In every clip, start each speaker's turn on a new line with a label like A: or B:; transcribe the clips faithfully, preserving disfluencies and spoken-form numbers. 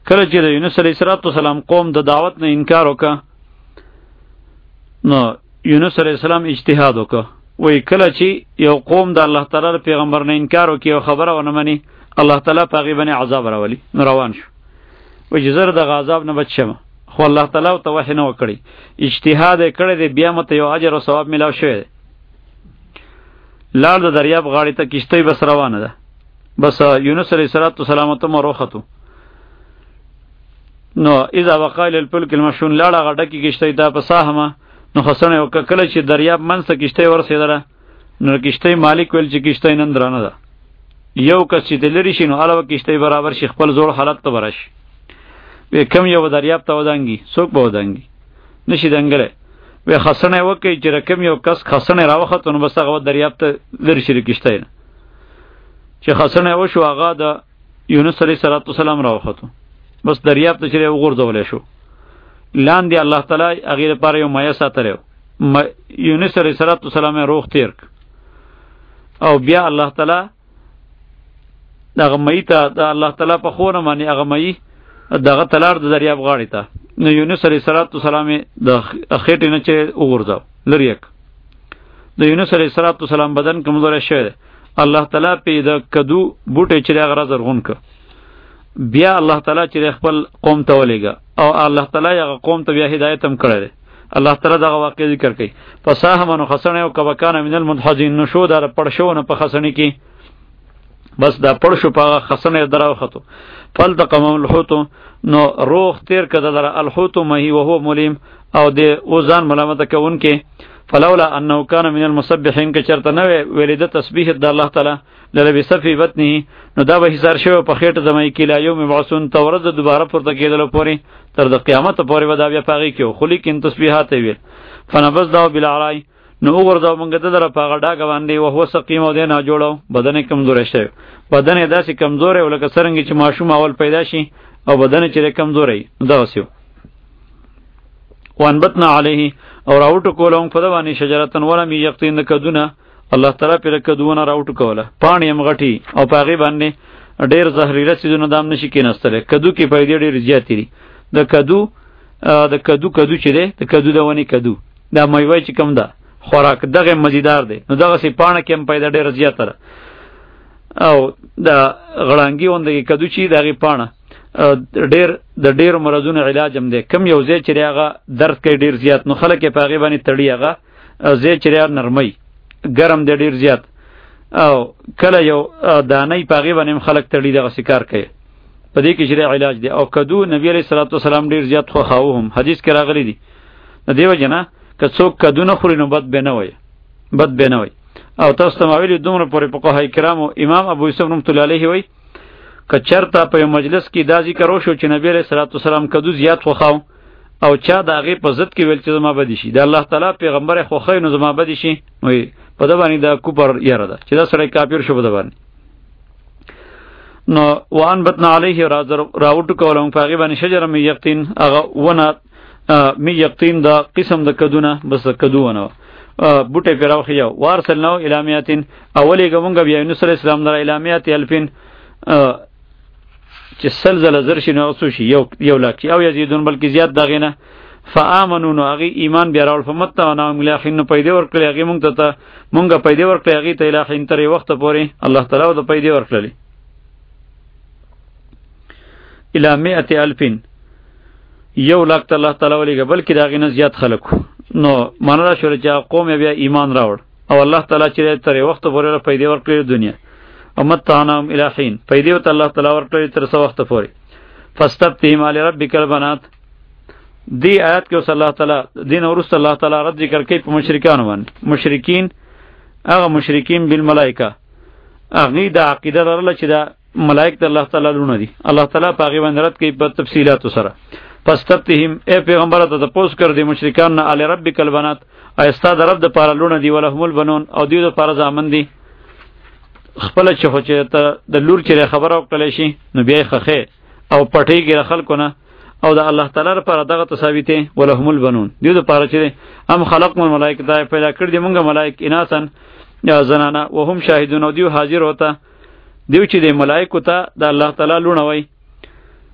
A: کله چې د یونس علیه السلام قوم د دعوت نه انکار وکړه نو یونس علیه السلام اجتهاد وکړه، وای کله چې یو قوم د الله تعالی پیغمبر نه انکار وکړي او خبره ونه مني الله تعالی په هغې باندې عذاب راولي. نو روان شو، وای چې زه دغه عذاب نه بچ شم، خو الله تعالی ورته وحی نه وکړي، اجتهاد یې کړی دی، بیا ماته یو اجر او ثواب میلاو شوی دی. لاړ د دریاب غاړې ته، کشتۍ بس روانه ده، بس یونس علیه السلام ته وروختو. نو اذا وقع الفلک المشحون لاړه هغه ډکې کشتۍ ته په ساهمه. نو خسنه وکړه، کله چې دریاب منځ ته کشتۍ ورسېدله نو کشتۍ مالک ویل چې کشتۍ نن درانه ده، یو کس چې د لرې شي نو هله به کشتۍ برابر شي، خپل زوړ حالت ته به راشي. وی کم یو دریاب ته ودانګي، څوک به ودانګي نشي دنګلی. وی خسنه وکړي چې رقم یو کس خسنه راوخته نو بس هغه دریاب ته لرې شي د کشتۍ نه. چې خسنه وشو هغه د یونس علیه السلام راوخته، بس دریاب ته چې وغورځولی شو. لاندې الله تعالی هغې لپاره یو مایه ساتلی و، یونس علیه السلام یې روغ تیر او بیا الله تعالی دغه مئی ته د الله تعالی په خونه باندې هغه مئی دغه تلار د دریاب غاړې ته. نو یونس علیه السلام یې د خېټې نه چې وغورځاو لرې یک. د یونس علیه السلام بدن کمزوری شوی دی، الله تعالی پې د کدو بوټی چې دی هغه رازرغون که. بیا الله تعالی چې خپل قوم ته ولېږه او الله تعالی هغه قوم ته بیا هدایت هم کړی دی. الله تعالی دغه واقع ذکر کوي، فساهم نو خسنه او کبکان من المدحضین، نو شو دا پړ شو نه په خسنې کې، بس دا پړ شو په خسنې دراوخته. فالتقم الحوت، نو روح تیر کده در الحوت مهی وهو ملیم، او د اوزان ملامت کوونکې. فلولا انه کان من المسبحین، که چرته نه ویلې د تسبیح د الله تعالی للبث فی بطنه، نو دا به حصار شوی په خېټه د مای کې لا یوم یبعثون، ته ورځ د دوباره پورته کېدلو پورې تر د قیامت پورې به دا بیا په هغې کې و. خو لیکن تسبیحات یې ویل. فنبذناه بالعراء، نو وغورځاو موږ د لره په هغه ډاګه باندې، وهو سقیم، او دی ناجوړه و، بدن یې کمزوری شوی، بدن یې داسې کمزوری و لکه څرنګه چې ماشوم اول پیدا شي او بدن یې چې دی کمزوری نو دغسې و. وانبتنا علیه، او راوټو کوله موږ په ده باندې شجرتن ولم یقطین، د کدونه الله تعالی پرې کدوونه راوټو کوله، پاڼې هم غټي او په هغې باندې ډېر زهریله څیزونه دام نشي کېناستلی. کدو کې پیدې ډېرې زیاتې دي. د کدو د کدو کدو چې دی د کدو د ونې کدو دا میوه چې کوم ده خوراک دغه مزیدار دی، نو دغسې پاڼه کې هم پیدا ډېره زیاته ده. او د غړانګي غوندې کدو چې د هغې پاڼه ډېر د ډېرو مرضونو علاج هم دی. کم یو ځای چې دی هغه درد کوي ډېر زیات، نو خلک یې په هغې باندې تړي، هغه ځای چې دی نرمۍ ګرم دی ډېر زیات، او کله یو دانۍ په هغې باندې هم خلک تړي، دغسې کار کوي، په دې کې چې دی علاج دی. او کدو نبي علیه صلات وسلام ډېر زیات خوښاوه، هم حدیث کې راغلی دي. د دې وجې نه که څوک کدو نه خوري نو بد به نه وایي، بد به نه وایي. او تاسو ته ما ویلي دومره پورې فقهای کرامو، امام ابو یوسف رحمت الله علیه وایي که چېرته په یو مجلس کې دا ذکر وشو چې نبي علیه صلات وسلام کدو زیات خوښاو او چا د هغې په ضد کې ویل چې زما بدي شي، د الله تعالی پیغمبر یې خوښوي نو زما بدي شي، وایي په ده باندې د کفر یاره ده چې دا سړی کافر شو په ده باندې. نو وانبتنا علیه، راوټو کوله موږ په هغې باندې شجره من یقطین، هغه ونه من یقطین د قسم د کدونه، بس د کدو ونه وه، بوټی پرې راوخیجاو. وارسلناه الی میاتین، او ولېږه موږ بیا یونس علیه السلام لره الی میات الفین، چې سل زله زر شي نو هغه څو شي، یو یو لاک شي، او یزیدون بلکې زیات د هغې نه. فآمنو، نو هغې ایمان بیا راوړ، فمتعناهم الی حین، نو پیدې ورکړلې هغې موږ ته موږ پیدې ورکړلې هغې ته الی حین، تر یې وخته پورې الله تعالی د پیدې ورکړلې. الی مئة الفین، یو لاک ته الله تعالی ولېږه، بلکې د هغې نه زیات خلک وو. نو معنا دا شوله چې هغه قوم یې بیا ایمان راوړ، او الله تعالی چې تر یې وخته پورې پیدې ورکړلې دنیا. ومتعناهم الی حین، پیدې ورته الله تعالی ورکړلې تر څه وخته پورې. فاستفتهم لربک البنات، دی آیات کې اوس الله تعالی دین وروسته الله تعالی رد ذکر کوي په مشرکانو باندې. مشرکین هغه مشرکین بالملائکه، هغې د عقیده لرله چې دا ملائک د الله تعالی لونه دي، الله تعالی په هغې باندې رد کوي په تفصیلاتو سره. فاستفتهم، ای پیغمبره ته تپوس کړ د مشرکان نه، لربک البنات، آیا ستا د رب دپاره لونه دي، ولهم البنون، او دوی دپاره زامن دي. خپله چې خو چې ته د لور چې خبره وکړلی شي نو بیا یې خښې او پټېږي د خلکو نه، او د الله تعالی لپاره دغه ثابتې ولهم البنون، دوی دپاره چې ام خلقنا الملائکه، دا پیدا کړي دي مونږ ملائک اناسن یا زنانه، وهم شاهدون، او دوی حاضر ہوتا، دوی چې د ملائکو ته د الله تعالی لونه وایي.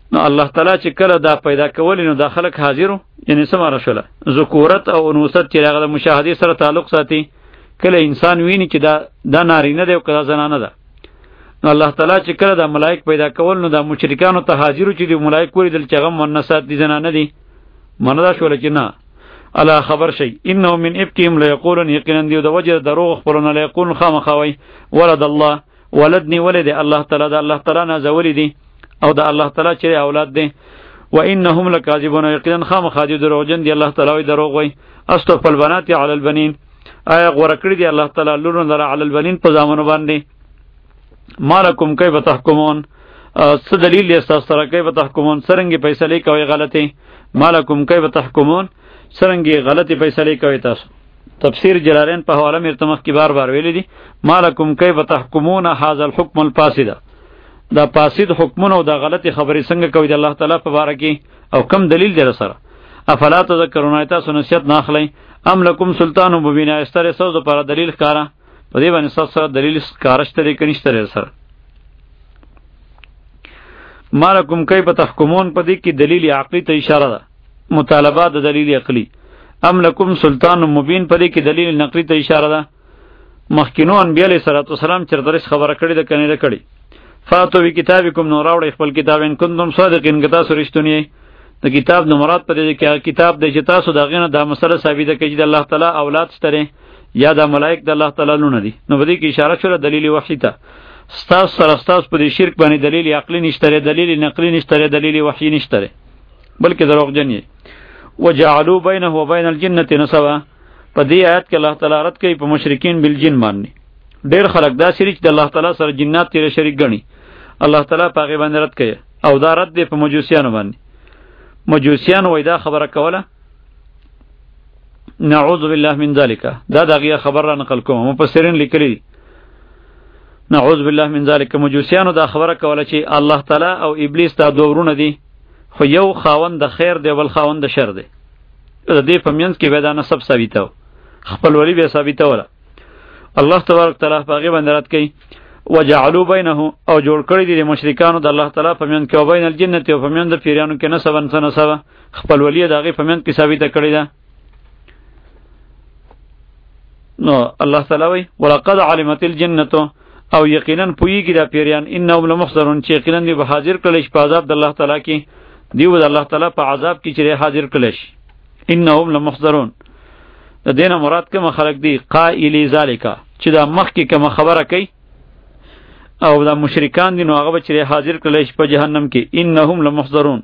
A: نو الله تعالی چې کله دا پیدا کول نو دا خلق حاضرو یعنی سماره شوله ذکورت او انوثت چې هغه د مشاهده سره تعلق ساتي کله انسان ویني چې دا دا نارینه دی او کله زنانه ده نو الله تعالی چې کله دا ملائک پیدا کول نو دا مشرکانو ته حاضرو چې دی ملائک کوی دل چې غم منسات دي زنانه دي مندا شوله چې نه الا خبر شي انه من ابکهم ليقولون یقینا دی د وجه دروغ خبرونه ليقولون خامخوي ولد الله ولدني ولد الله تعالی دا الله تعالی نازولی دی او دا الله تعالی چې اولاد دی و انهم لکاذبون یقینا خامخادي دروغجن دی الله تعالی دروغ وای استغفر البنات علی البنین آیا غوړه کړی دی الله تعالی لورن در علی البنین په زامنو باندې مالکم کیف تحکمون څه دلیل یې تاسو سره کیف تحکمون سرنګي فیصله کوي غلطي مالکم کیف تحکمون سرنګي غلطي فیصله کوي تاسو تفسیر جلالین په حواله مرتمخ کی بار بار ویل دي مالکم کیف تحکمون هذا الحكم الفاسد دا فاسد حکمونه او دا غلطی خبرې څنګه کوي د الله تعالی په باره کې او کم دلیل در سره افلا تذکرون تاسو نصیحت نه اخلئ ام لکم سلطان مبین استر سوز پر دلیل ښکارا په دې باندې سره دلیل ښکارا شته کې نشته سره مالکم کیف تحکمون په دې کې دلیل عقلی ته اشاره ده مطالبه د دلیل عقلی ام لکم سلطان مبین په دې کې دلیل نقلی ته اشاره ده مخکینو انبیاء علیه السلام چرته خبره کړې ده کنه کړې فاتو بی کتابکم نو راوړی خپل کتاب ان کنتم صادقین که تاسو رښتونی د کتاب نو مراد په دې کې کتاب د چې تاسو دغه نه د مسله ثابته کړي د الله تعالی اولاد شته یا د ملائک د الله تعالی لونه دي نو بده کې اشاره شوه دلیل وحی ته ستاسو سره ستاسو په دې شرک باندې دلیل عقلی نشته دلیل نقلی نشته دلیل وحی نشته بلکې دروغجن یې وجعلوا بینه و بین الجنه نسبا په دې آیت کې الله تعالی رد کوي په مشرکین بالجن باندې ډیر خلک دا سری چې د الله تعالی سره جنات تیر شریک ګڼي الله تعالی په هغه باندې رد کوي او دا رد دی په مجوسیانو باندې مجوسیان وای دا خبره کوله نعوذ بالله من ذلک دا دغه خبر را نقل کوم مفسرین لیکلي نعوذ بالله من ذلک مجوسیانو دا خبره کوله چې الله تعالی او ابلیس دا دوه ورونه دي خو یو خاوند د خیر دی بل خاوند د شر دی د دې په منځ کې ودا نسب ثابتو خپل ولی به ثابتو ولا الله تبارک تعالی په هغه باندې رات کوي وجعلوا بینه او جوړ کړی دي مشرکانو د الله تعالی په من کې او بین الجنه او په من د پیرانو کې نسبن سنسبه خپل ولی دغه په من کې ثابته کړی ده نو الله تعالی وی ولقد علمت الجنه او یقینا پویږي د پیران انهم لمحضرون چې یقینا به حاضر کړي په عذاب د الله تعالی کې دیو د الله تعالی په عذاب کې چې حاضر کړي انهم لمحضرون د دینه مراد کوم خلق دی قائلی ذالک چې دا مخ کې کوم خبره کوي او دا مشرکان دي نو هغه به چې حاضر کړي په جهنم کې انهم لمحضرون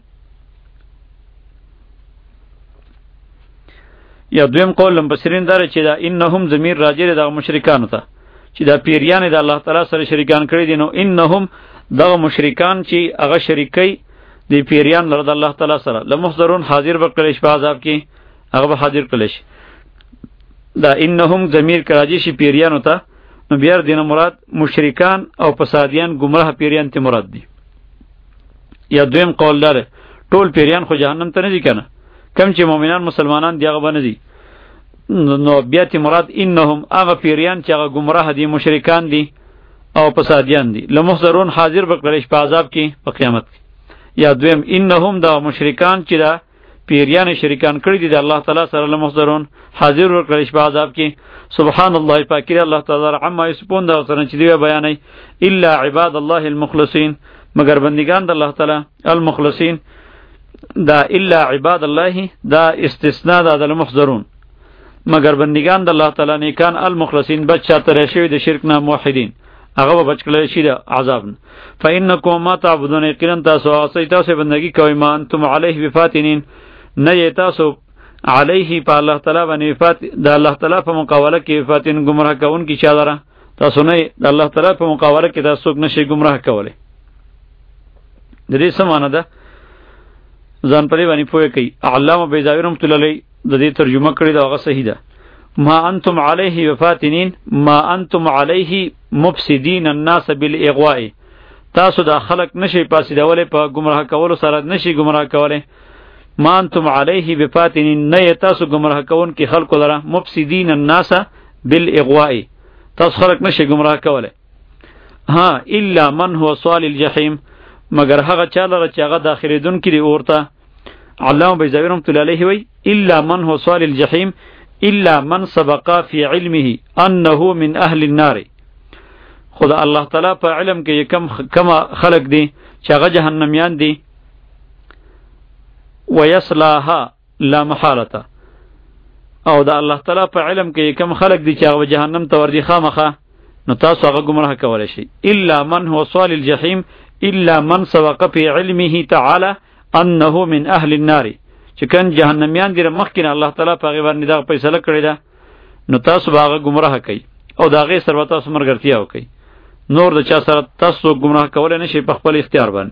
A: یا دویم قول لمبسرین دار چې دا انهم ضمیر راجع د مشرکانو ته چې دا پیریان د الله تعالی سره شریکان کړي دي نو انهم دغه مشرکان چې هغه شریکي دی پیریان لره د الله تعالی سره لمحضرون حاضر به کړي په عذاب کې هغه به حاضر کړي دا انهم ضمیر کراجی شي پیریانو ته نو بیا دینه مراد مشرکان او فسادیان گمراه پیریان ته مراد دي یا دویم قول لري ټول پیریان خو جهنم ته نه دي کنه کم چې مؤمنان مسلمانان دی هغه باندې دي نو بیا ته مراد انهم هغه پیریان چې هغه گمراه دي مشرکان دي او فسادیان دي لمحضرون حاضر به کړي په عذاب کې په قیامت یا دویم انهم دا مشرکان چې دا پیریان شریکان کړی دي د الله تعالی سره لمحضرون حاضر ورکړي په عذاب کې سبحان الله پاکي الله تعالی عما یسبون دا څنګه چې دی بیانای الا عباد الله المخلصین مگر بندگان د الله تعالی المخلصین دا الا عباد الله دا استثناء دا د المحضرون مگر بندگان د الله تعالی نیکان المخلصین بچا تر شوی د شرک نه موحدین هغه بچ کړل شي د عذاب فإنکم ما تعبدون یقینا تاسو اسې تاسو بندگی کوئ ما انتم علیه بفاتنین نه تاسو علیه په الله تعالی باندې فات د الله تعالی په مقابله کې فاتن گمراه کون کی چادره تاسو نه د الله تعالی په مقابله کې تاسو نشي گمراه کوله د دې سمانه ده ځان پرې باندې پوهه کوي علامه بیضاوی رحمۃ اللہ علیہ د دې ترجمه کړی دا هغه صحیح ده ما انتم علیه وفاتنین ما انتم علیه مفسدین الناس بالاغواء تاسو دا خلق نشي پاسیدولې په گمراه کولو سره نشي گمراه کوله ما انتم علیه بفاتنین نه تاسو گمراه کون کی خلق لره مفسدین الناس بالاغواء تاسو خلق نشي گمراه کوله ها الا من هو صال الجحیم مگر هغه چا لره چې هغه داخلېدونکي دي اورته. علامه بیضاوي رحمة الله علیه وی الا من هو صال الجحیم الا من سبق فی علمه انه من اهل النار. خدا الله تعالی په علم کې کم کم خلق دي چې هغه جهنميان دي. ويصلاها لا محالته. او دا الله تعالی په علم کې کم خلق دي چې هغه جهنم ته ورځي خامخه، نو تاسو هغه گمراه کولای شي. الا من هو صال الجحیم الا من سبق فی علمه تعالی انه من اهل النار. چې کن جهنميان دي مخکې الله تعالی په هغه باندې دا فیصله کړی ده، نو تاسو هغه گمراه کوي او دا غي سره تاسو مرګرتیا وکي. نور د چا سره تاسو گمراه کولای نشي په خپل اختیار باندې.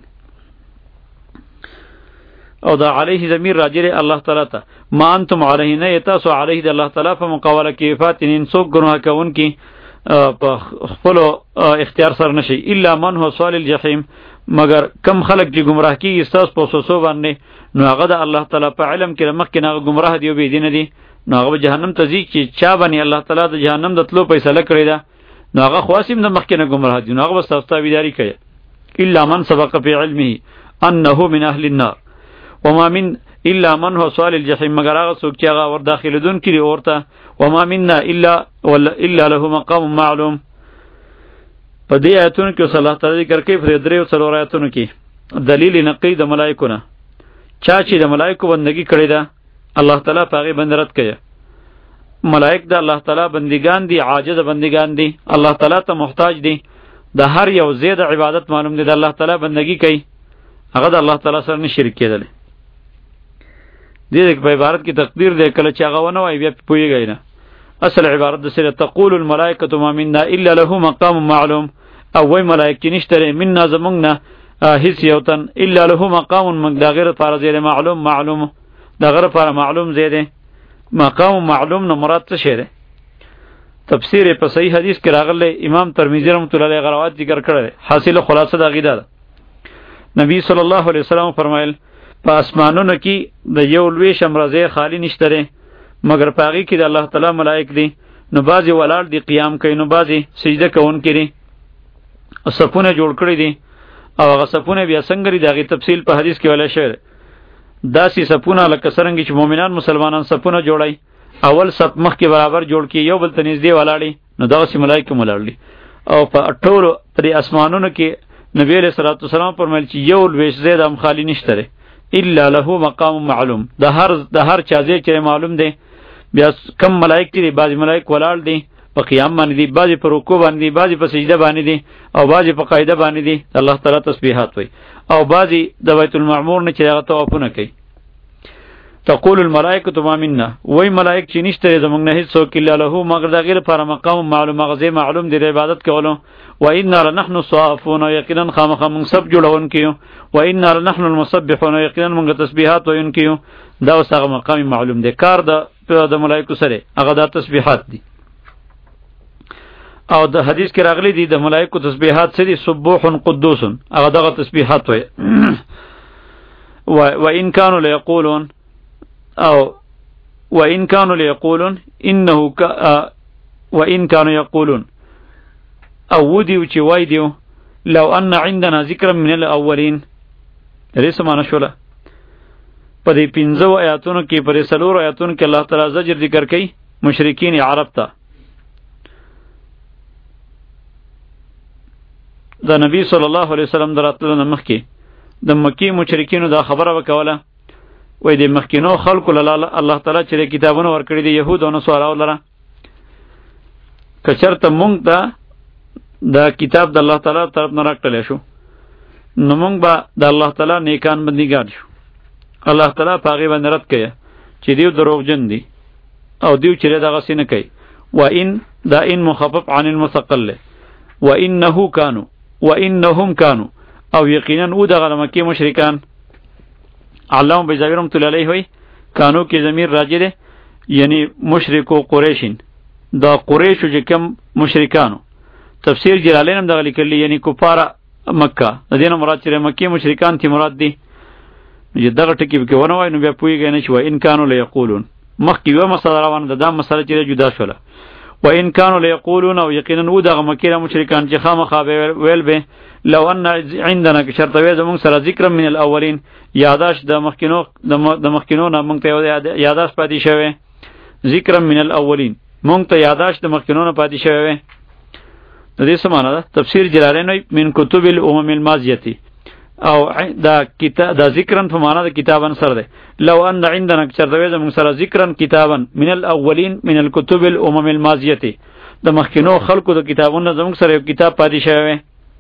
A: او دا علیه ضمیر راجره الله تعالی ته. ما انتم علیه نه تاسو علیه د الله تعالی په مقابله کې فاتنین څوک گناه کوون کی په خپل اختیار سره نشي. الا من هو صال الجحیم، مگر کم خلق چې گمراه کیږي تاسو په وسوسو باندې، نو هغه د الله تعالی په علم کې مخکې نه گمراه دی او بی دین دي، نو هغه جهنم ته ځي. چې چا باندې الله تعالی د جهنم د تلو فیصله کړی ده، نو هغه خواسم د مخکې نه گمراه دي، نو هغه بس تاسو تابعداري کوي. الا من سبق فی علمه انه من اهل النار وما من الا من هو صال الجحیم، مگر هغه څوک چې هغه ور داخليدون کړي اورته. وما منا الا الا له مقام معلوم. په دې آیتونو کې صلی الله تعالی ذکر کوي، په درې او څلور آیتونو کې دلیل نقلی د ملائکو نه. چا چې د ملائکو بندگی کړی ده الله تعالی په هغه باندې رد کوي. ملائک د الله تعالی بندگان دي، عاجز بندگان دي، الله تعالی ته محتاج دي. د هر یو زید عبادت معلوم دي، د الله تعالی بندگی کوي، هغه د الله تعالی سره نه شریک کېدل. دې په عبارت کې تقدیر دی، کله چې هغه ونه وای بیا پوهیږي نه. اصل عبارت د سره تقول الملائکه ما منا الا له مقام معلوم، او وای ملائکه نشته منا زمونږ نه هیڅ یو تن الا له مقام من دا غیر فرض معلوم معلوم دا غیر پر معلوم زیاده. مقام معلوم نه مراد څه شی دی؟ تفسیر په صحیح حدیث کې راغلی، امام ترمذی رحمۃ اللہ علیہ روایت ذکر کړی. حاصل خلاصه دا غیدا ده، نبی صلی الله علیه وسلم فرمایل په اسمانونو کې د یو لوی شمرزه خالی نشته مگر پاغي کې د الله تعالی ملائک دي. نو بعضی ولاړ دي قیام کوي، نو بعضی سجده کوونکي دي، صفونه جوړ کړی دي. او هغه صفونه بیا څنګه لري دغه تفصیل په حدیث کې ولا شعر. داسې صفونه لکه څنګه چې مؤمنان مسلمانان صفونه جوړای، اول صف مخ کې برابر جوړ کی، یو بل ته نږدې ولاړی، نو دغه سي ملائکه ملاړي. او په ټولو پر اسمانونو کې نبی علیہ الصلوۃ والسلام فرمایل چې یو لويش زید هم خالی نشته الا له مقام معلوم. د هر د هر چا ځای چې معلوم دی. بیا کم ملائک دي، بعض ملائک ولاړ دي په قیام باندې دي، بعضی په رکوع باندې دي، بعضی په سجده باندې دي، او بعضی په قاعده باندې دي الله تعالی تسبیحات وای، او بعضی د بیت المعمور نه چې هغه طوافونه کوي. تقول الملائکه ما منا، وای ملائک چې نشته زمونږ نه هیڅ څوک الا له مگر د غیر پر مقام معلوم غزه معلوم دی عبادت کولو. و انا لنحن الصافون، یقینا خامخ من سب جوړون کیو. و انا لنحن المسبحون، یقینا من تسبیحات وین کیو. دا وسغه مقام معلوم دی، کار د د ملائکه سره هغه د تسبیحات دي. او د حدیث کې راغلی دي د ملائکه تسبیحات سری سبوح قدوس، هغه دغه تسبیحات وای. و و ان كانوا ليقولون او وإن كانوا ليقولون إنه ك وإن كانوا يقولون او ودیو چې وای دیو لو ان عندنا ذکر من الاولین. دې سمانه شوله په دې پنځو آیاتونو کې، په دې څلورو آیاتونو کې الله تعالی زجر ذکر کوي مشرکین عرب ته. د نبی صلی الله علیه وسلم دراتلو مخکې د مکی مشرکینو دا خبره وکوله، وای د مخکینو خلکو الله تعالی چې کتابونه ورکړي دي يهود او نصارا ولره، کچرته مونږ ته دا کتاب د الله تعالی طرف نه راکړل شو، نو مونږ به د الله تعالی نیکان بندګان شو. الله تعالی په هغه باندې رد کړي چې دیو دروغجن دي او دیو چې دغه سینه کوي. و ان دا ان مخفف عن المثقل، و انه كانوا و انهم كانوا، او یقینا او دغه مکی مشرکان. علامه بیضاوی رحمۃ اللہ علیہ وی کانو کی ضمیر راجع ده، یعنی مشرکو قریشین، دا قریشو چې کوم مشرکانو. تفسیر جلالین هم دغه لیکلی، یعنی کفار مکه، د دې نه مراد چې مکی مشرکان تی مراد دي. چې دغه ټکی به ونه وای نو بیا پویږي نه شو. ان کانو لیقولون مخکې یو مسله روانه ده، دا مسله چې جدا شوله. و ان كانوا ليقولون او یقینا و دغه مکیره مشرکان چې خامخا ویل به لو ان عندنا شرط وی زمون سره ذکر من الاولین یاداش د مخکینو د مخکینو نه مونږ ته یاداش پاتې شوی ذکر من الاولین مونږ ته یاداش د مخکینو نه پاتې شوی. د دې څه معنی ده؟ تفسیر جلالین من کتب الامم الماضیه او دا کتاب دا ذکرن په معنا د کتابن سره ده. لو ان عندنا شرط وی زمون سره ذکرن کتابن من الاولین من الكتب الامم الماضیه د مخکینو خلقو د کتابونو زمون سره یو کتاب پاتې شوی.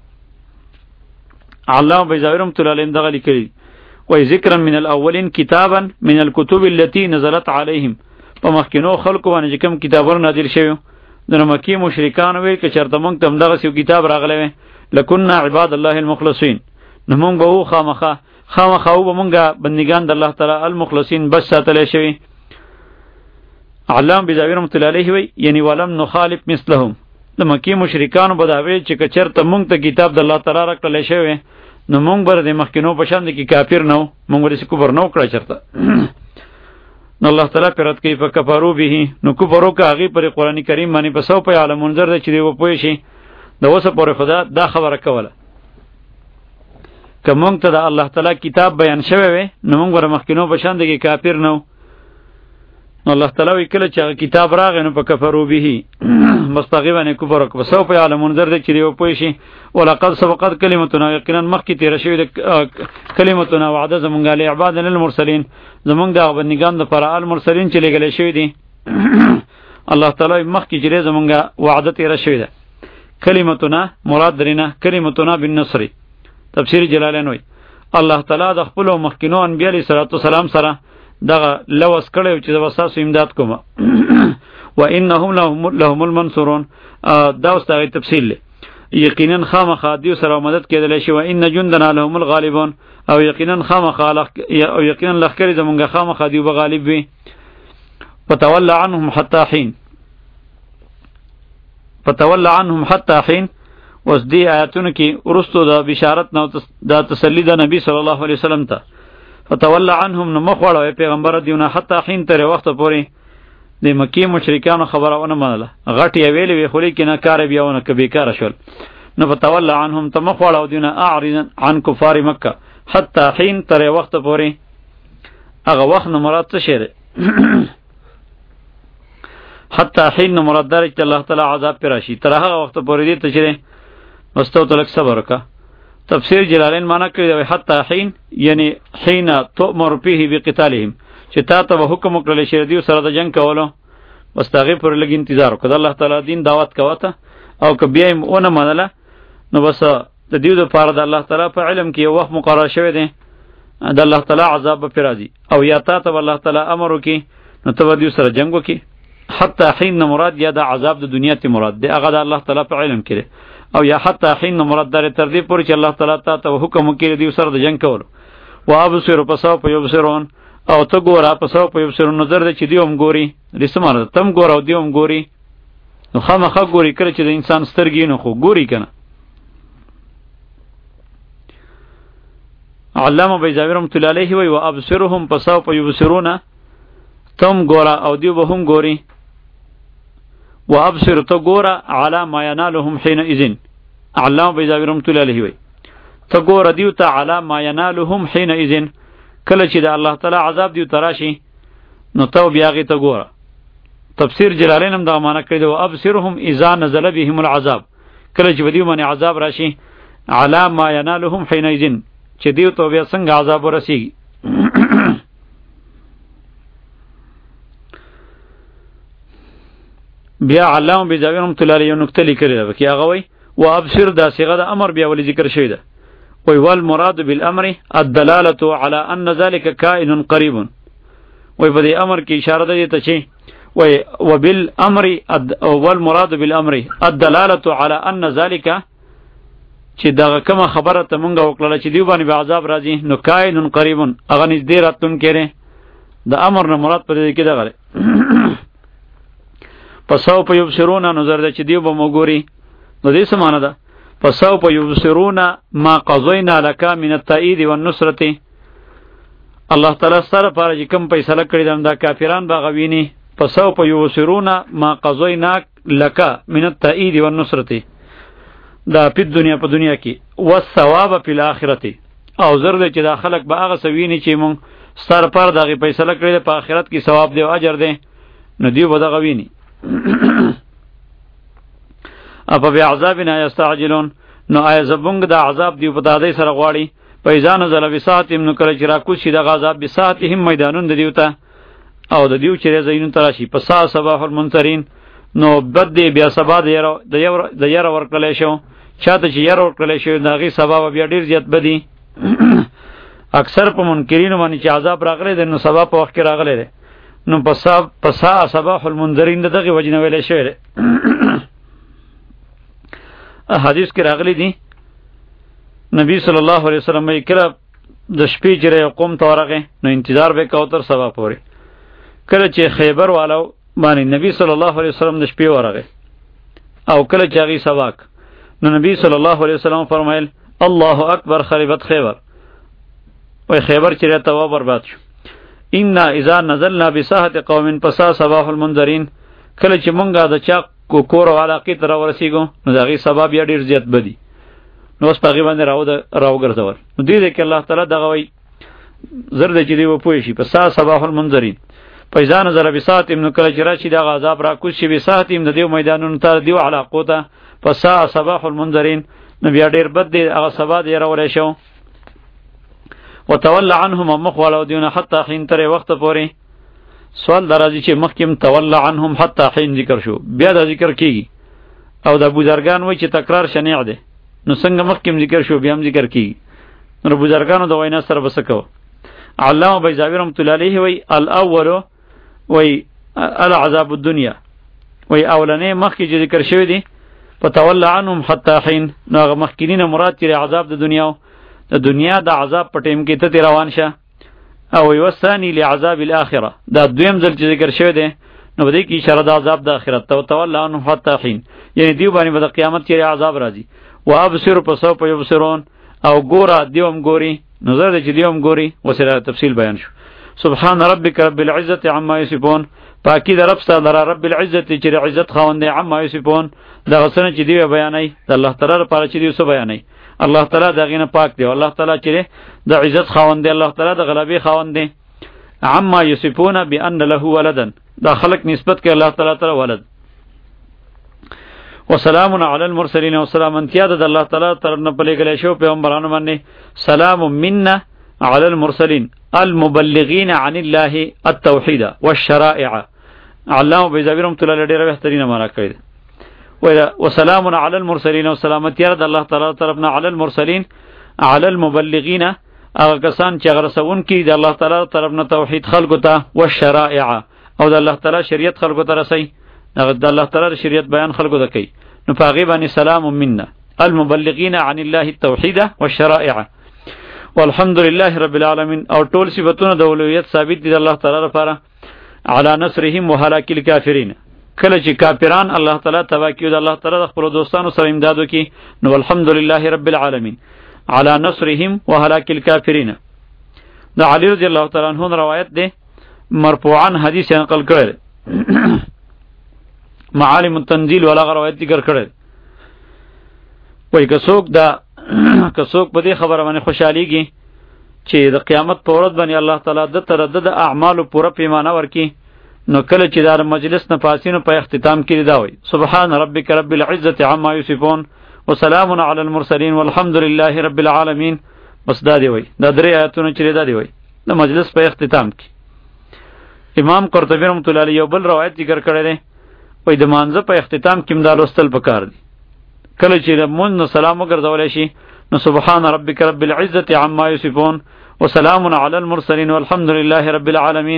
A: علامه بیضاوی رحمۃ اللہ علیہ دغه لیکلی وای ذکرا من الاولین کتابا من الكتب التي نزلت عليهم په مخکینو خلقو باندې کوم کتابونه نازل شوی د مکی مشرکان ویل ک چرته مونږ تم دغه یو کتاب راغلی لکنا عباد الله المخلصین نو مونږ به خامخه خامخه او مونږه بندگان د الله تعالی المخلصین بس ساتل شوی. علامه بیضاوی رحمۃ اللہ علیہ وی یعنی ولم نخالف مثلهم د مکی مشرکانو به دا ویل چې که چرته مونږ ته کتاب د الله تعالی راکړل شوی نو مونږ بر د مخکینو په شان کې کافر نو مونږ ورسې کفر نو کړی چرته نو الله تعالی پرد کوي فکفروا به نو کفر وکړه هغې پر قرآن کریم باندې په سو په عالم منظر ده چې دی وپوه شي د اوسه پورې خدا دا خبره کوله که مونږ ته د الله تعالی کتاب بیان شوی وی نو مونږ بر مخکینو په شان کې کافر نو نو الله تعالی وی کله چې کتاب راغی نو په کفروا به مستغیبا نه کفر وکړه سو په عالم منظر ده چې دی وپوه شي ولقد سبقت کلمتنا یقینا مخکې تیر شوی د کلمتنا وعده زمونږ علی عبادنا المرسلین زمونږ د بندگان د پر المرسلین چې لګل شوی دي الله تعالی مخکې چې زمونږ وعده تیر شوی ده کلمتنا مراد درینه کلمتنا بالنصر تفسیر جلالین وی الله تعالی د خپل مخکینو انبیاء علیه السلام سره دغه لوس کړو چې د وساسو امداد کوم و انهم لهم المنصورون دا واستغی تفصیل له یقینا خامخا دیو سره مدد کېدل شي و ان جندنا لهم الغالبون او یقینا خامخا او یقینا لخر زمونږه خامخا دیو به غالب وي. فتولى عنهم حتى حين فتولى عنهم حتى حين اوس دی آیاتونو کې ورستو د بشارت نو د تسلی د نبی صلی الله علیه وسلم ته فتولى عنهم نو مخوړو پیغمبر دیونه حتی حین تر وخت پورې د مکی مشرکانو خبره ونه منله غټ یې ویلې وی خو لیکن کار بیاونه ک بیکاره شول نو فتولى عنهم ته مخوړو دیونه اعرض عن کفار مکه حتی حین تر وخت پورې هغه وخت نو مراد څه شی حتی حین نو مراد در چې الله تعالی عذاب پر راشي تر هغه وخت پورې دې ته چې مستو تلک صبر وکړه. تفسیر جلالین معنی کړی دی حتی حین یعنی حین تؤمر فيه بقتالهم چې تا ته حکم وکړل شي دیو سره د جنگ کولو بس هغه پر لګ انتظار وکړه الله تعالی دین دعوت کوته او که بیا یې ونه منله نو بس د دیو د پاره د الله تعالی په علم کې یو وخت مقرر شوی دی د الله تعالی عذاب به راځي او یا تا ته الله تعالی امر وکړي نو ته دیو سره جنگ وکړي. حتی حین مراد یا د عذاب د دنیا ته مراد دی هغه د الله تعالی په علم کې او یا حتی حین مراد در تر دې پورې چې الله تعالی ته حکم وکړي دیو سره د جنگ کولو و ابصر پسو په یبصرون او ته ګوره پسو په یبصرون نظر د چې دیوم ګوري رسمه تم ګوره او دیوم ګوري نو خامخا ګوري کړي چې د انسان سترګې نه خو ګوري کنه. علامه بیضاوی رحمۃ اللہ علیہ وی و ابصرهم پسو په یبصرون تم ګوره او دیو به هم ګوري و ابصر تو ګوره علی ما ینالهم حين اذن علامه بیضاوی رحمۃ اللہ علیہ وی تو ګوره دیو ته علی ما ینالهم حين اذن کله چې د الله تعالی عذاب دیو تراشي نو تو بیا غي ته ګوره. تفسیر جلالین هم دا معنی کړی دی و ابصرهم اذا نزل بهم العذاب کله چې دیو باندې عذاب راشي علی ما ینالهم حين اذن چې دیو ته بیا څنګه عذاب ورسیږي. بیا علامه بیضاوی رحمۃ اللہ علیہ یو نکته لیکلی ده کې هغه وایي و ابصر دا صيغه د امر بیا ولې ذکر شوی ده وی والمراد بالامر الدلاله على ان ذلك كائن قريب وی په دې امر کې اشاره ده ته چې وی وبالامر والمراد بالامر الدلاله على ان ذلك چې دا کومه خبره ته مونږ وکړه چې دیو باندې عذاب راځي نو کائن قریب هغه نږدې راتون کړي د امر نه مراد په دې کې ده غره پسو په یبصرون نظر ده چې دیو به موګوري نو دې څه معنی ده پسو په یبصرون ما قضینا لك من التأیید والنصرة الله تعالی سره پاره چې کوم فیصله کړی دا کافران به غویني فسوف یبصرون ما قضینا لك من التأیید والنصرة دا په دنیا په دنیا کې والثواب فی الاخرته او زر دې چې دا خلق به هغه سویني چې مونږ ستاره پر دغه فیصله کړی په آخرت کې ثواب دی او اجر دی نو دی به دغه ویني اپا بی عذابنا یستعجلون نو آیا زبونگ دا عذاب دیو پا دادی سر غواړي پیزا نزل بساعتیم نو کل چرا کوز شی دا غذاب بساعتیم میدانون دا دیو تا او دا دیو چرا زینون تراشی پس سا صباح المنترین نو بد دی بیا سبا دا یر ورکلی شو چاہتا چی یر ورکلی شو دا غی سبا بیا دیر زیاد بدی اکثر پا منکرینو مانی چی عذاب راغلی دی نو سبا پا وقت کی راغلی دی نو پسا صباح المنذرین دا دغی وجنه ویلی شوی دی حدیث کې راغلی دی نبی صلی الله علیه وسلم یې کله د شپې چې قوم ته ورغی نو انتظار به کاوه تر سبا پورې کله چې خیبر والو باندې نبی صلی الله علیه وسلم د شپې ورغی او کله چې هغې سباک نو نبی صلی الله علیه وسلم فرمایل الله اکبر خربت خیبر وی خیبر چې تباه برباد شو انا اذا نزلنا بساحة قوم پسا صباح المنذرین کله چې مونږه د چا کو کور او علاقې ته راورسېږو نو د هغې سبا بیا ډېر زیات بدي نو اوس په هغې باندې راو راوګرځول نو دې دی کې الله تعالی دغه وایي زر دی چې دی وپوه شي په سا صباح المنذرین فاذا نزل بساعتهم نو کله چې راشي دغه عذاب راکوز شي بساعتهم د دیو میدانونو ته دیو علاقو ته په سا صباح المنذرین نو بیا ډېر بد دی هغه سبا دی راولی شو وتول عنهم مخ واړو دیونه حتی حین ترې وخته پورې سوال درازی چې مخکم تولى عنهم حتی حین ذکر شو بیا دا ذکر کیږي او د بزرگان وای چې تکرار شنیع ده نو څنګه مخکم ذکر شو بیا هم ذکر کیږي نو بزرگانو د وینا سره بسکو علامه بیضاوی رحمۃ اللہ علیہ وای الاول وای العذاب الدنیا وای اولنې مخکې چې ذکر شوی دی فتولى عنهم حتی حین نو هغه مخکینینه مراد چې عذاب د دنیا د دنیا د عذاب په ټیم کې ته روان شه او یو ثانی لعذاب الاخره دا دویم ځل چې ذکر شوی دی نو بده کې اشاره د عذاب د آخرت ته تولى عنهم حتی حین یعنی دیو باندې به د قیامت کې عذاب راځي و ابصر پسو په یبصرون او ګورا دیوم ګوري نظر د چې دیوم ګوري وسره تفصیل بیان شو سبحان ربک رب العزه عما یصفون پاکی در رب ستاره رب العزه چې عزت خوانده عما یصفون دا غسنه چې دی بیانای د الله تعالی لپاره چې دی وسو بیانای الله تعالی دغه نه پاک دی الله تعالی چې د عزت خوانده الله تعالی د غلبې خوانده عما یصفون بان له ولدا دا خلق نسبت کې الله تعالی تعالی ولد وسلام علی المرسلین والسلام انتیاد د الله تعالی طرف نه پليګل شو پیغمبرانو باندې سلام منا علی المرسلین المبلغین عن الله التوحید والشرائع علامه بیضاوی رحمۃ اللہ علیہ ډیره بهترینه معنا کړی وسلام علی المرسلین والسلام انتیاد الله تعالی طرف نه علی المرسلین علی المبلغین هغه کسان چې غرسون کی د الله تعالی طرف نه توحید خلقو ته والشرائع او د الله تعالی شریعت خلقو ته رسي هغه د الله تعالی شریعت بیان خلقو ته کوي نو پاغي باندې سلام منا المبلغین عن الله التوحید والشرائع والحمد لله رب العالمین او ټول صفاتونه د اولویت ثابت دي د الله تعالی لپاره علی نصرهم وهلاك الکافرین کله چې کافران الله تعالی تبا کیو د الله تعالی خپل دوستانو سره امداد وکي نو الحمد لله رب العالمین علی نصرهم وهلاك الکافرین دا علی رضی الله تعالی عنہ روایت ده مرفوعا حدیث نقل کړل معالم التنزیل ولا روایت ذکر کړل وای کڅوک دا کڅوک په دې خبره باندې خوشحاليږي چې د قیامت په ورځ باندې الله تعالی د تردد اعمال پوره پیمانه ورکي نو کله چې دا مجلس نه پاسینو په اختتام کې دا وای سبحان ربک رب العزه عما یصفون وسلام علی المرسلین والحمد لله رب العالمین بس دا دی وای دا درې آیاتونه چې دا دی وای د مجلس په اختتام کې امام قرطبی رحمۃ اللہ علیہ یو بل روایت ذکر کړی دی وای د مانزه په اختتام کې دا لوستل پکار دی کله چې مون نو سلام وګرځول شي نو سبحان ربک رب العزه عما یصفون وسلام علی المرسلین والحمد لله رب العالمین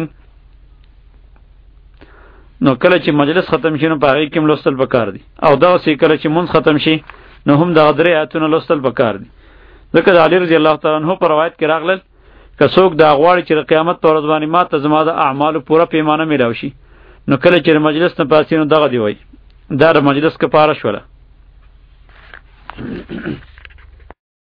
A: نو کله چې مجلس ختم شي نو پاره کې لوستل پکار دی او دا سې کله چې مون ختم شي نو هم دا درې آیاتونه لوستل پکار دی ځکه د علی رضی الله تعالی عنہ په روایت کې راغلل که څوک دا غواړي چې قیامت پر ورځ باندې ماته زما د اعمالو پوره پیمانه میلاو شي نو کله چې مجلس نه پاسینو دغه دی وای دا د مجلس کفاره شوله